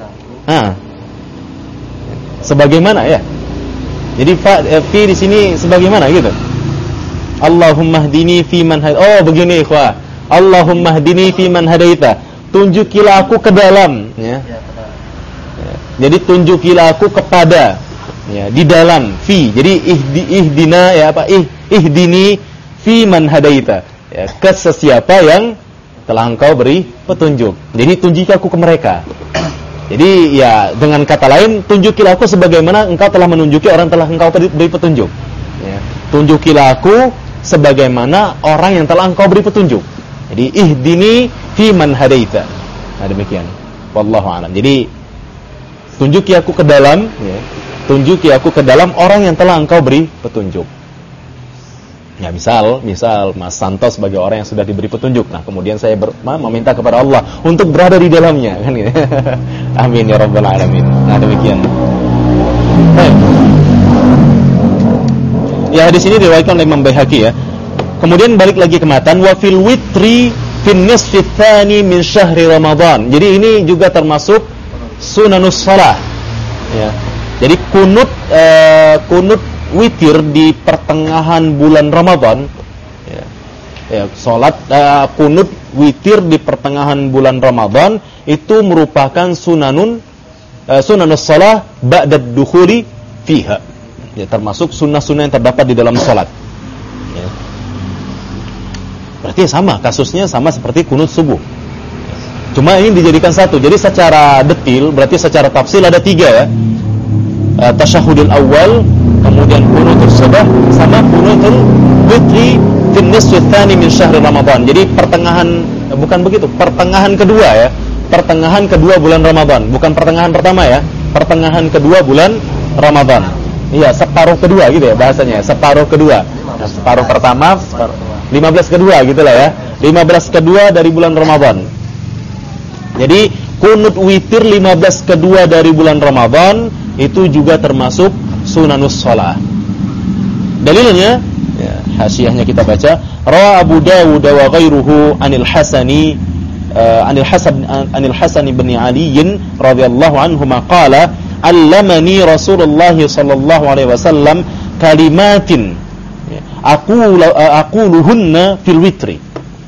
Sebagaimana ya. Jadi fi di sini sebagaimana gitu. Allahumma hdini fi man hadaita. Oh, begini, ikhwah. Allahumma hdini fi man hadaita. Tunjukilah aku ke dalam ya. Jadi tunjukilah aku kepada ya, di dalam fi. Jadi ihdina ya apa? Ihdini fi man hadaita. Ya, ke sesiapa yang telah engkau beri petunjuk. Jadi tunjukilah aku ke mereka. Jadi ya dengan kata lain, tunjukilah aku sebagaimana engkau telah menunjuki orang telah engkau beri petunjuk. Ya. Tunjukilah aku sebagaimana orang yang telah engkau beri petunjuk. Jadi ihdini fi man hadaita. Nah, demikian. Wallahu a'lam. Jadi tunjuki aku ke dalam, ya. Tunjuki aku ke dalam orang yang telah engkau beri petunjuk. Ya, misal Mas Santos sebagai orang yang sudah diberi petunjuk. Nah, kemudian saya meminta kepada Allah untuk berada di dalamnya, kan gitu. Amin ya rabbal alamin. Nah, demikian. Baik. Ya, di sini diriwayatkan oleh Imam Baihaqi ya. Kemudian balik lagi ke matan, wa fil witri fin nisfi tsani min syahri Ramadan. Jadi ini juga termasuk sunanus shalah. Ya. Jadi kunut witir di pertengahan bulan Ramadan ya, salat kunut witir di pertengahan bulan Ramadan itu merupakan sunanus shalah ba'dad dukhuli fiha ya, termasuk sunnah-sunnah yang terdapat di dalam salat ya. Berarti sama kasusnya sama seperti kunut subuh, cuma ini dijadikan satu. Jadi secara detil berarti secara tafsil ada 3 ya, tasyahudul awal, kemudian kunutul sabah, sama kunutul witri fin nisfi tsani min syahr Ramadan. Jadi pertengahan kedua ya. Pertengahan kedua bulan Ramadan, bukan pertengahan pertama ya. Pertengahan kedua bulan Ramadan. Iya, separuh kedua gitu ya bahasanya, separuh kedua. Nah, separuh pertama, 15 kedua gitulah ya. 15 kedua dari bulan Ramadan. Jadi kunut witir 15 kedua dari bulan Ramadan itu juga termasuk sunanus shalah. Dalilnya ya, hasyiahnya kita baca, rawa Abu Dawud wa ghairuhu anil Hasan bin Ali radhiyallahu anhu qala allamani Rasulullah sallallahu alaihi wasallam kalimatin aquluhunna fil witri.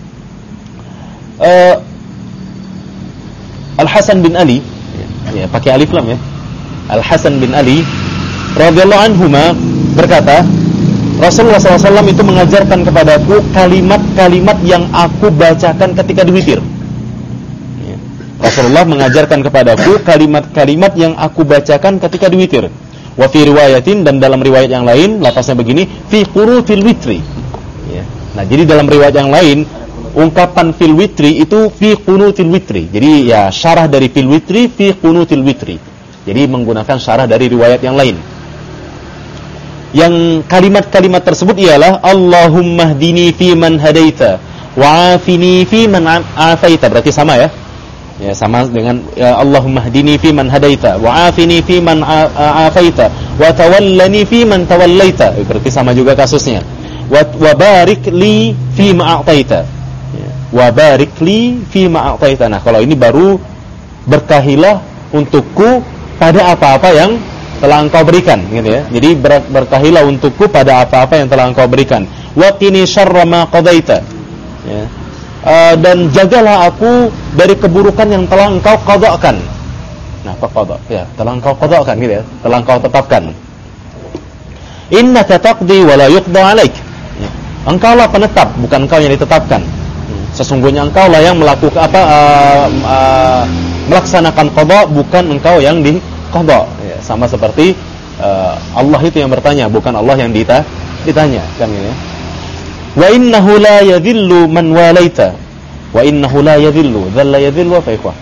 Al Hasan bin Ali ya, pakai alif lam ya. Al Hasan bin Ali radhiyallahu anhuma berkata, Rasulullah SAW itu mengajarkan kepadaku kalimat-kalimat yang aku bacakan ketika di witir. Rasulullah mengajarkan kepadaku kalimat-kalimat yang aku bacakan ketika di witir. Wa fi riwayatin, dan dalam riwayat yang lain lafaznya begini, fi qurutil witri. Nah, jadi dalam riwayat yang lain ungkapan fil witri itu fi qunutil witri. Jadi ya syarah dari fil witri fi qunutil witri. Jadi menggunakan syarah dari riwayat yang lain. yang kalimat-kalimat tersebut ialah Allahumma hdini fi man hadaita wa afini fi man afaita. Berarti sama ya? Ya, sama dengan ya, Allahumma hdini fi man hadaita wa afini fi man afaita wa tawallani fi man tawallaita. Berarti sama juga kasusnya. Wa barik li fi ma a'taita. Wa barik li fi ma a'taita. Nah, kalau ini baru berkahilah untukku pada apa-apa yang telah engkau berikan, gitu ya. Jadi berkahilah untukku pada apa-apa yang telah engkau berikan. Wa qini syarra ma qadaita. Ya. Dan jagalah aku dari keburukan yang telah engkau qada'kan. Nah, qada ya, telah engkau qada'kan gitu ya, telah engkau tetapkan. Innaka taqdi wa la yuqda 'alaik. Ya. Engkaulah penetap, bukan engkau yang ditetapkan. Sesungguhnya engkaulah yang melakukan melaksanakan qada, bukan engkau yang diqada. Ya, sama seperti Allah itu yang bertanya, bukan Allah yang ditanya, kan ya. Wa innahu la yadhillu man walaita. Wa innahu la yadhillu, dhalla yadhillu apa ikhwah?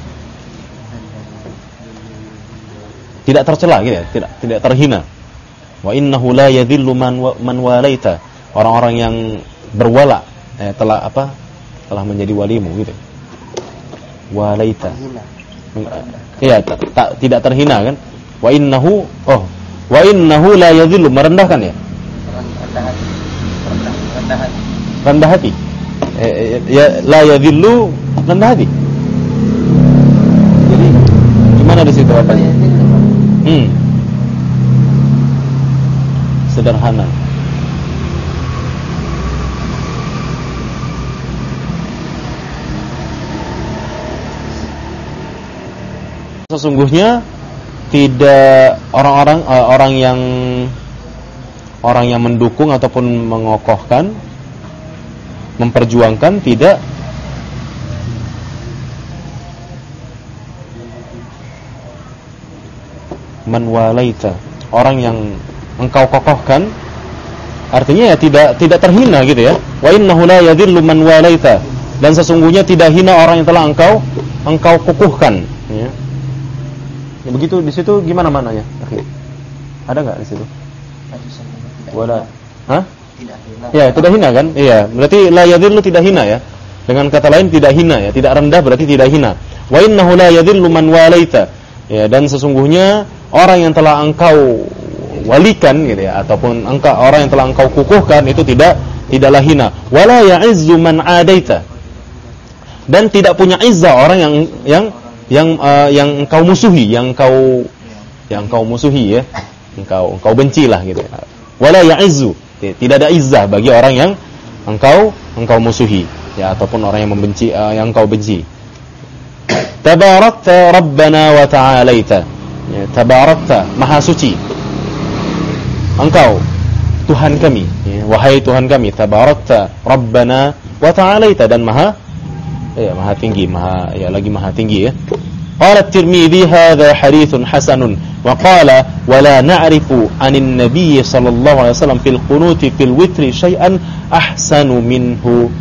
Tidak tercela gitu ya, tidak terhina. Wa innahu la yadhillu man walaita. Orang-orang yang berwala telah menjadi walimu gitu. Walaita. Iya, tidak terhina kan? Wa innahu la yadhillu, merendahkan ya? Rendah hati. Ya, la yadhillu, rendah hati. Jadi gimana di situ apa? Sederhana. Sesungguhnya tidak orang yang mendukung ataupun mengokohkan, memperjuangkan tidak man walaita, orang yang engkau kokohkan, artinya ya tidak terhina gitu ya. Wa innahu la yadhillu man walaita, dan sesungguhnya tidak hina orang yang telah engkau kukuhkan ya. Ya, begitu di situ gimana mananya? Ada enggak di situ? Wala. Hah? Tidak hina. Ya, tidak hina kan? Iya, berarti la yadhillu tidak hina ya. Dengan kata lain tidak hina ya, tidak rendah berarti tidak hina. Wa innahu la yadhillu man walaita. Ya, dan sesungguhnya orang yang telah engkau walikan gitu ya, ataupun orang yang telah engkau kukuhkan itu tidaklah hina. Wala ya'izzu man adaita. Dan tidak punya izzah orang yang engkau musuhi, yang engkau musuhi ya. Engkau bencilah gitu ya. Wala ya'izzu, tidak ada izzah bagi orang yang engkau musuhi ya, ataupun orang yang membenci, yang engkau benci. Tabarakta rabbana wa ta'alaita. Ya, tabarakta, maha suci engkau Tuhan kami ya, wahai Tuhan kami. Tabarakta rabbana wa ta'alaita, dan maha tinggi, maha tinggi ya. Qala at-Tirmidzi hadza haditsun hasanun wa qala wa la na'rifu 'anin nabiy sallallahu alaihi wasallam fil qunuti fil witri syai'an ahsanu minhu.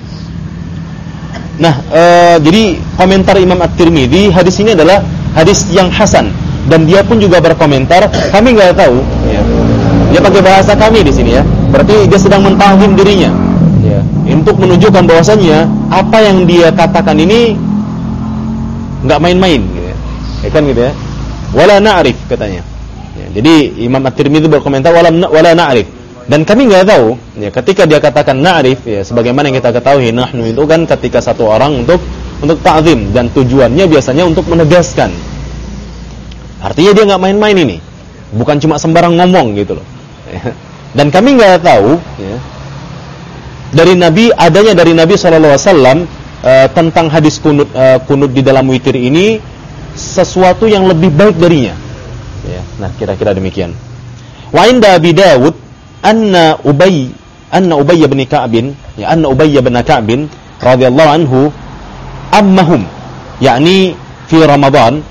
Nah, jadi komentar Imam At-Tirmidzi, hadis ini adalah hadis yang hasan, dan dia pun juga berkomentar, kami enggak tahu ya. Dia pakai bahasa kami di sini ya. Berarti dia sedang mentahzim dirinya ya, untuk menunjukkan bahwasanya apa yang dia katakan ini enggak main-main gitu ya. Ya kan gitu ya. Wala na'rif katanya. Ya, jadi Imam At-Tirmidzi berkomentar wala na'rif, dan kami enggak tahu ya. Ketika dia katakan na'rif ya, sebagaimana yang kita ketahui, nahnu itu kan ketika satu orang untuk ta'zim, dan tujuannya biasanya untuk menegaskan. Artinya dia enggak main-main ini. Bukan cuma sembarang ngomong gitu loh. Dan kami enggak tahu ya, dari Nabi sallallahu alaihi wasallam tentang hadis kunut di dalam witir ini sesuatu yang lebih baik darinya. Ya, nah kira-kira demikian. Wa inda Abi Dawud anna Ubay bin Ka'b radhiyallahu anhu ammahum, yakni fi Ramadan,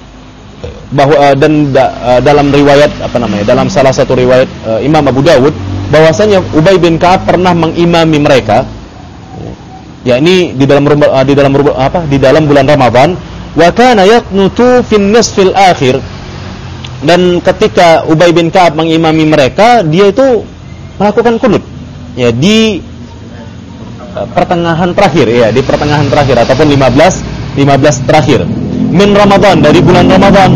bahwa dan dalam riwayat dalam salah satu riwayat Imam Abu Dawud, bahwasanya Ubay bin Ka'ab pernah mengimami mereka, yakni di dalam bulan Ramadan. Wa kana yaqnutu fin nisfil akhir, Dan ketika Ubay bin Ka'ab mengimami mereka, dia itu melakukan kunut ya di pertengahan terakhir ya, di pertengahan terakhir ataupun 15 terakhir min Ramadan, dari bulan Ramadan.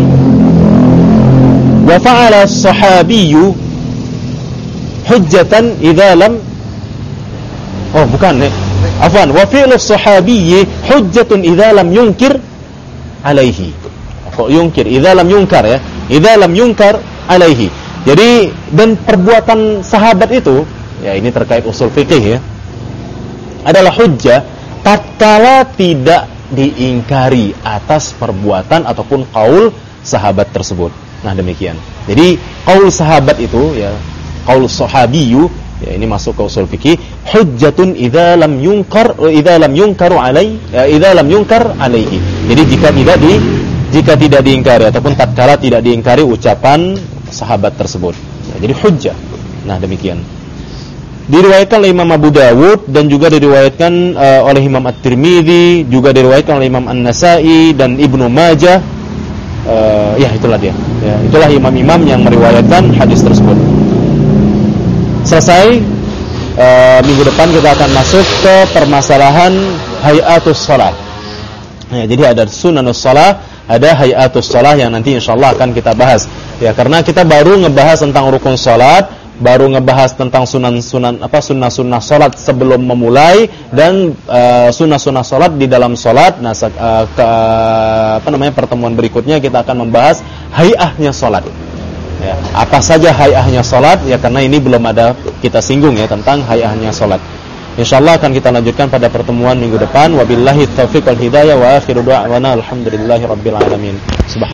Wa fa'ala as-sahabiyyu hujjatan idza lam wa fi'lu as-sahabiyyi hujjatun idza lam yunkir alaihi. Kok yunkir? Idza lam yunkar ya. Idza lam yunkar alaihi. Jadi dan perbuatan sahabat itu ya, ini terkait usul fikih ya, adalah hujjah tatkala tidak diingkari atas perbuatan ataupun qaul sahabat tersebut. Nah, demikian. Jadi qaul sahabat itu ya, qaul sahabiyyu ya, ini masuk ke usul fikih, hujjatun idza lam yunkar wa idza lam yunkaru alaihi, idza lam yunkar alaihi. Jadi jika tidak diingkari ataupun tatkala tidak diingkari ucapan sahabat tersebut. Ya, jadi hujjah. Nah, demikian. Diriwayatkan oleh Imam Abu Dawud dan juga diriwayatkan oleh Imam At-Tirmidzi, juga diriwayatkan oleh Imam An-Nasa'i dan Ibnu Majah. Ya, itulah dia. Ya, itulah imam-imam yang meriwayatkan hadis tersebut. Selesai. Minggu depan kita akan masuk ke permasalahan hayatus shalah. Ya, jadi ada sunanus shalah, ada hayatus shalah yang nanti insyaallah akan kita bahas. Ya, karena kita baru ngebahas tentang rukun salat, baru ngebahas tentang sunnah-sunnah salat sebelum memulai, dan sunnah-sunnah salat di dalam salat. Nah, pertemuan berikutnya kita akan membahas hay'ahnya salat. Ya, apa saja hay'ahnya salat ya, karena ini belum ada kita singgung ya tentang hay'ahnya salat. Insyaallah akan kita lanjutkan pada pertemuan minggu depan. Wabillahi taufiq wal hidayah wa akhiru da'wana alhamdulillahirabbil alamin.